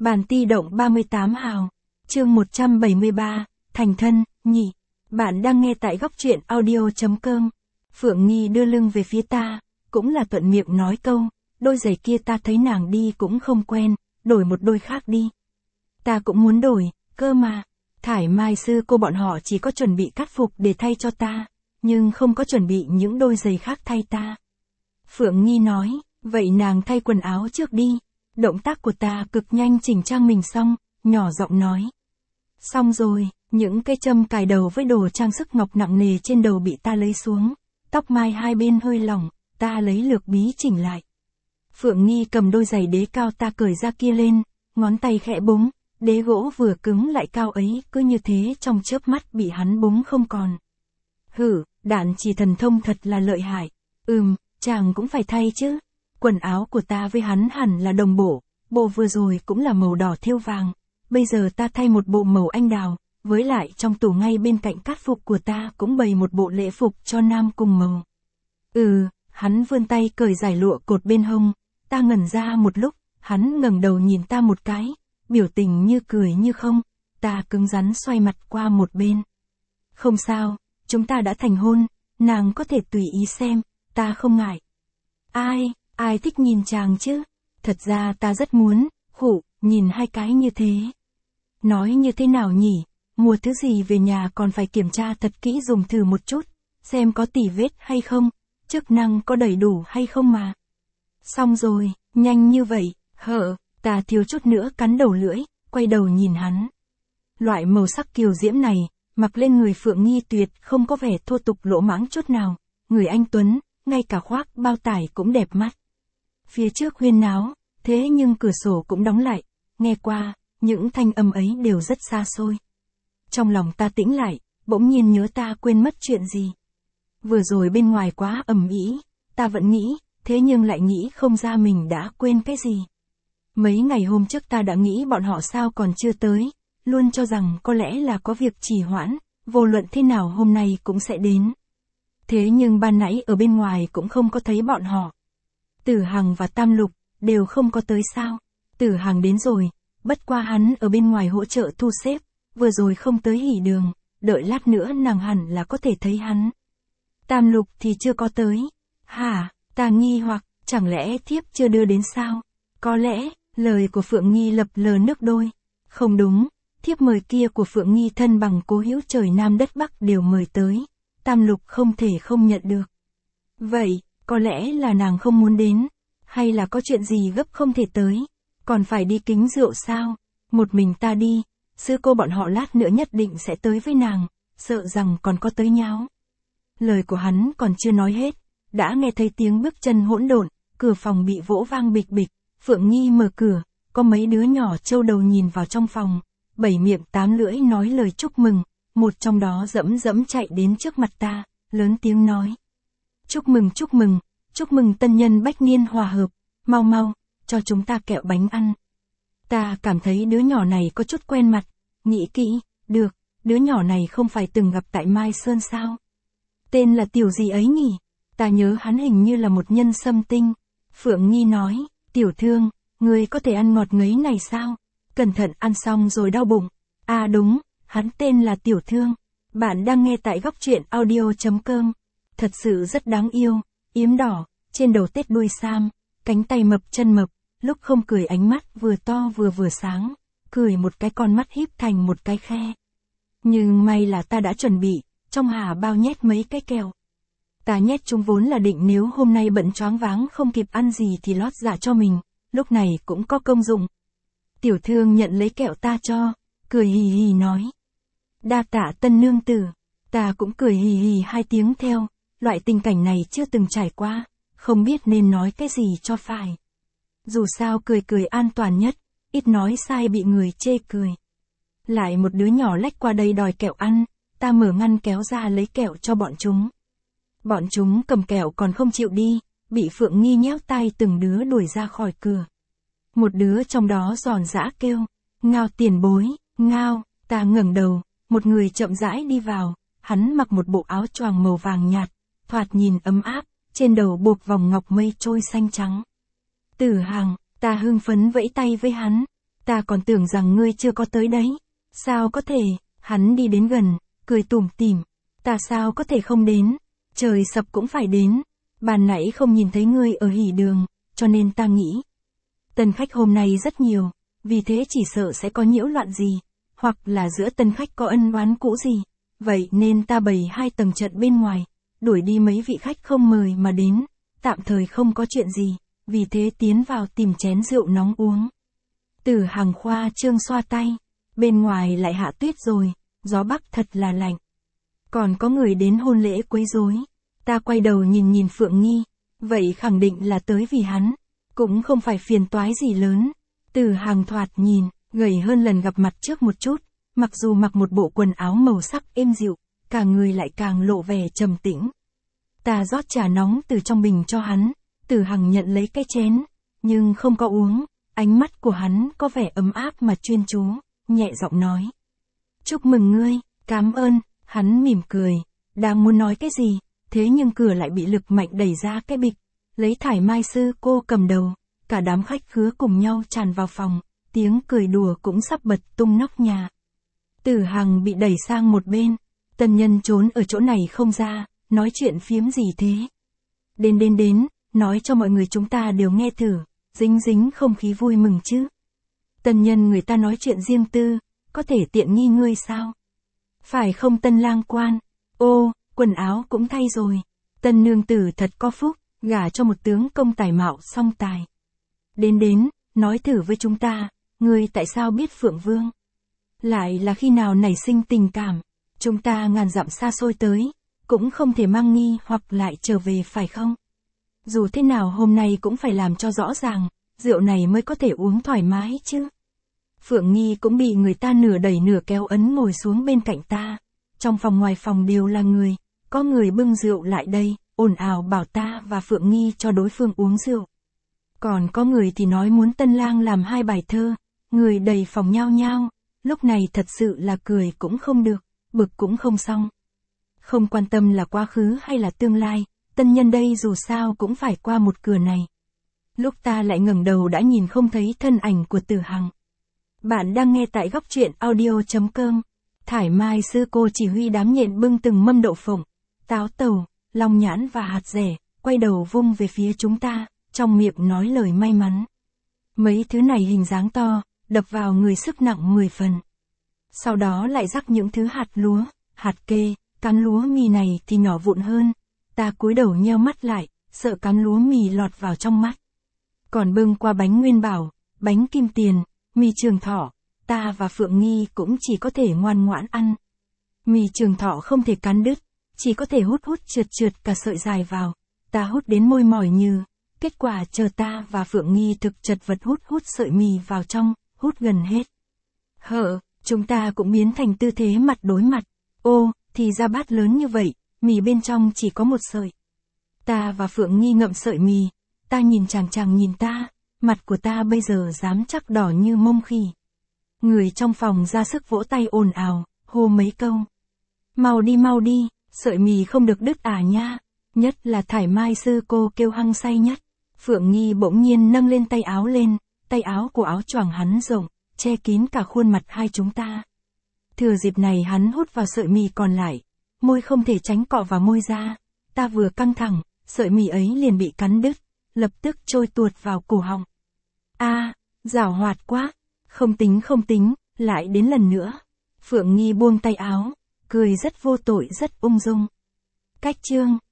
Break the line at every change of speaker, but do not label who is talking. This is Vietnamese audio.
Bản ti động 38 hào. Chương 173, thành thân, nhị. Bạn đang nghe tại góc truyện audio.com. Phượng Nghi đưa lưng về phía ta, cũng là thuận miệng nói câu, đôi giày kia ta thấy nàng đi cũng không quen, đổi một đôi khác đi. Ta cũng muốn đổi, cơ mà. Thải Mai sư cô bọn họ chỉ có chuẩn bị cắt phục để thay cho ta, nhưng không có chuẩn bị những đôi giày khác thay ta. Phượng Nghi nói, vậy nàng thay quần áo trước đi. Động tác của ta cực nhanh chỉnh trang mình xong, nhỏ giọng nói. Xong rồi, những cây châm cài đầu với đồ trang sức ngọc nặng nề trên đầu bị ta lấy xuống. Tóc mai hai bên hơi lỏng, ta lấy lược bí chỉnh lại. Phượng Nghi cầm đôi giày đế cao ta cởi ra kia lên, ngón tay khẽ búng, đế gỗ vừa cứng lại cao ấy cứ như thế trong chớp mắt bị hắn búng không còn. Hử, đạn chỉ thần thông thật là lợi hại. Chàng cũng phải thay chứ. Quần áo của ta với hắn hẳn là đồng bộ, bộ vừa rồi cũng là màu đỏ thêu vàng, bây giờ ta thay một bộ màu anh đào, với lại trong tủ ngay bên cạnh cát phục của ta cũng bày một bộ lễ phục cho nam cùng màu. Hắn vươn tay cởi giải lụa cột bên hông, ta ngẩn ra một lúc, hắn ngẩng đầu nhìn ta một cái, biểu tình như cười như không, ta cứng rắn xoay mặt qua một bên. Không sao, chúng ta đã thành hôn, nàng có thể tùy ý xem, ta không ngại. Ai thích nhìn chàng chứ? Thật ra ta rất muốn, nhìn hai cái như thế. Nói như thế nào nhỉ? Mua thứ gì về nhà còn phải kiểm tra thật kỹ dùng thử một chút, xem có tỉ vết hay không, chức năng có đầy đủ hay không mà. Xong rồi, nhanh như vậy, ta thiếu chút nữa cắn đầu lưỡi, quay đầu nhìn hắn. Loại màu sắc kiều diễm này, mặc lên người Phượng Nghi tuyệt không có vẻ thô tục lỗ mãng chút nào, người anh tuấn, ngay cả khoác bao tải cũng đẹp mắt. Phía trước huyên náo, thế nhưng cửa sổ cũng đóng lại, nghe qua, những thanh âm ấy đều rất xa xôi. Trong lòng ta tĩnh lại, bỗng nhiên nhớ ta quên mất chuyện gì. Vừa rồi bên ngoài quá ầm ĩ, ta vẫn nghĩ, thế nhưng lại nghĩ không ra mình đã quên cái gì. Mấy ngày hôm trước ta đã nghĩ bọn họ sao còn chưa tới, luôn cho rằng có lẽ là có việc trì hoãn, vô luận thế nào hôm nay cũng sẽ đến. Thế nhưng ban nãy ở bên ngoài cũng không có thấy bọn họ. Tử Hằng và Tam Lục, đều không có tới sao. Tử Hằng đến rồi, bất qua hắn ở bên ngoài hỗ trợ thu xếp, vừa rồi không tới hỉ đường, đợi lát nữa nàng hẳn là có thể thấy hắn. Tam Lục thì chưa có tới. Hả, ta nghi hoặc, chẳng lẽ thiếp chưa đưa đến sao? Có lẽ, lời của Phượng Nghi lập lờ nước đôi. Không đúng, thiếp mời kia của Phượng Nghi thân bằng cố hữu trời Nam đất Bắc đều mời tới. Tam Lục không thể không nhận được. Vậy, có lẽ là nàng không muốn đến, hay là có chuyện gì gấp không thể tới, còn phải đi kính rượu sao? Một mình ta đi, sư cô bọn họ lát nữa nhất định sẽ tới với nàng, sợ rằng còn có tới nháo. Lời của hắn còn chưa nói hết, đã nghe thấy tiếng bước chân hỗn độn, cửa phòng bị vỗ vang bịch bịch, Phượng Nghi mở cửa, có mấy đứa nhỏ trâu đầu nhìn vào trong phòng, bảy miệng tám lưỡi nói lời chúc mừng, một trong đó dẫm chạy đến trước mặt ta, lớn tiếng nói. Chúc mừng tân nhân bách niên hòa hợp, mau, cho chúng ta kẹo bánh ăn. Ta cảm thấy đứa nhỏ này có chút quen mặt, nghĩ kỹ, được, đứa nhỏ này không phải từng gặp tại Mai Sơn sao? Tên là Tiểu gì ấy nhỉ? Ta nhớ hắn hình như là một nhân sâm tinh. Phượng Nghi nói, Tiểu Thương, ngươi có thể ăn ngọt ngấy này sao? Cẩn thận ăn xong rồi đau bụng. Đúng, hắn tên là Tiểu Thương. Bạn đang nghe tại góc truyện audio.com. Thật sự rất đáng yêu, yếm đỏ, trên đầu tết đuôi sam, cánh tay mập chân mập, lúc không cười ánh mắt vừa to vừa sáng, cười một cái con mắt híp thành một cái khe. Nhưng may là ta đã chuẩn bị, trong hà bao nhét mấy cái kẹo. Ta nhét chúng vốn là định nếu hôm nay bận choáng váng không kịp ăn gì thì lót dạ cho mình, lúc này cũng có công dụng. Tiểu Thương nhận lấy kẹo ta cho, cười hì hì nói. Đa tạ tân nương tử, ta cũng cười hì hì hai tiếng theo. Loại tình cảnh này chưa từng trải qua, không biết nên nói cái gì cho phải. Dù sao cười an toàn nhất, ít nói sai bị người chê cười. Lại một đứa nhỏ lách qua đây đòi kẹo ăn, ta mở ngăn kéo ra lấy kẹo cho bọn chúng. Bọn chúng cầm kẹo còn không chịu đi, bị Phượng Nghi nhéo tay từng đứa đuổi ra khỏi cửa. Một đứa trong đó giòn giã kêu, Ngao tiền bối, Ngao, ta ngẩng đầu, một người chậm rãi đi vào, hắn mặc một bộ áo choàng màu vàng nhạt. Thoạt nhìn ấm áp, trên đầu buộc vòng ngọc mây trôi xanh trắng. Tử Hằng, ta hưng phấn vẫy tay với hắn. Ta còn tưởng rằng ngươi chưa có tới đấy. Sao có thể, hắn đi đến gần, cười tủm tỉm. Ta sao có thể không đến, trời sập cũng phải đến. Ban nãy không nhìn thấy ngươi ở hỉ đường, cho nên ta nghĩ. Tân khách hôm nay rất nhiều, vì thế chỉ sợ sẽ có nhiễu loạn gì, hoặc là giữa tân khách có ân oán cũ gì. Vậy nên ta bày 2 tầng trận bên ngoài, đuổi đi mấy vị khách không mời mà đến, tạm thời không có chuyện gì, vì thế tiến vào tìm chén rượu nóng uống. Từ Hàng khoa trương xoa tay, bên ngoài lại hạ tuyết rồi, gió bắc thật là lạnh. Còn có người đến hôn lễ quấy rối. Ta quay đầu nhìn Phượng Nghi, vậy khẳng định là tới vì hắn, cũng không phải phiền toái gì lớn. Từ Hàng thoạt nhìn, gầy hơn lần gặp mặt trước một chút, mặc dù mặc một bộ quần áo màu sắc êm dịu, cả người lại càng lộ vẻ trầm tĩnh. Ta rót trà nóng từ trong bình cho hắn, Từ Hằng nhận lấy cái chén, nhưng không có uống, ánh mắt của hắn có vẻ ấm áp mà chuyên chú, nhẹ giọng nói. Chúc mừng ngươi, cảm ơn, hắn mỉm cười, đang muốn nói cái gì, thế nhưng cửa lại bị lực mạnh đẩy ra cái bịch, lấy Thải Mai sư cô cầm đầu, cả đám khách khứa cùng nhau tràn vào phòng, tiếng cười đùa cũng sắp bật tung nóc nhà. Từ Hằng bị đẩy sang một bên, tân nhân trốn ở chỗ này không ra, nói chuyện phiếm gì thế. Đến, nói cho mọi người chúng ta đều nghe thử, dính không khí vui mừng chứ. Tân nhân người ta nói chuyện riêng tư, có thể tiện nghi ngươi sao? Phải không tân lang quan? Ô, quần áo cũng thay rồi. Tân nương tử thật có phúc, gả cho một tướng công tài mạo song tài. Đến, nói thử với chúng ta, ngươi tại sao biết Phượng Vương? Lại là khi nào nảy sinh tình cảm, chúng ta ngàn dặm xa xôi tới, cũng không thể mang nghi hoặc lại trở về phải không? Dù thế nào hôm nay cũng phải làm cho rõ ràng, rượu này mới có thể uống thoải mái chứ. Phượng Nghi cũng bị người ta nửa đẩy nửa kéo ấn ngồi xuống bên cạnh ta. Trong phòng ngoài phòng đều là người, có người bưng rượu lại đây, ồn ào bảo ta và Phượng Nghi cho đối phương uống rượu. Còn có người thì nói muốn tân lang làm 2 bài thơ, người đầy phòng nhao nhao, lúc này thật sự là cười cũng không được, bực cũng không xong. Không quan tâm là quá khứ hay là tương lai, tân nhân đây dù sao cũng phải qua một cửa này. Lúc ta lại ngẩng đầu đã nhìn không thấy thân ảnh của Từ Hằng. Bạn đang nghe tại góc truyện audio.com. Thải Mai sư cô chỉ huy đám nhện bưng từng mâm đậu phộng, táo tàu, long nhãn và hạt dẻ, quay đầu vung về phía chúng ta, trong miệng nói lời may mắn. Mấy thứ này hình dáng to, đập vào người sức nặng 10 phần. Sau đó lại rắc những thứ hạt lúa, hạt kê, cán lúa mì này thì nhỏ vụn hơn. Ta cúi đầu nheo mắt lại, sợ cán lúa mì lọt vào trong mắt. Còn bưng qua bánh Nguyên Bảo, bánh Kim Tiền, mì Trường Thọ, ta và Phượng Nghi cũng chỉ có thể ngoan ngoãn ăn. Mì Trường Thọ không thể cắn đứt, chỉ có thể hút trượt cả sợi dài vào. Ta hút đến môi mỏi như, kết quả chờ ta và Phượng Nghi thực chật vật hút sợi mì vào trong, hút gần hết. Chúng ta cũng biến thành tư thế mặt đối mặt. Ô, thì ra bát lớn như vậy, mì bên trong chỉ có một sợi. Ta và Phượng Nghi ngậm sợi mì, ta nhìn chàng nhìn ta, mặt của ta bây giờ dám chắc đỏ như mông khỉ. Người trong phòng ra sức vỗ tay ồn ào, hô mấy câu. Mau đi, sợi mì không được đứt nha. Nhất là Thải Mai sư cô kêu hăng say nhất. Phượng Nghi bỗng nhiên nâng lên tay áo lên, tay áo của áo choàng hắn rộng, che kín cả khuôn mặt hai chúng ta. Thừa dịp này hắn hút vào sợi mì còn lại, môi không thể tránh cọ vào môi ra. Ta vừa căng thẳng, sợi mì ấy liền bị cắn đứt, lập tức trôi tuột vào cổ họng. Giảo hoạt quá, không tính, lại đến lần nữa. Phượng Nghi buông tay áo, cười rất vô tội rất ung dung. Cách chương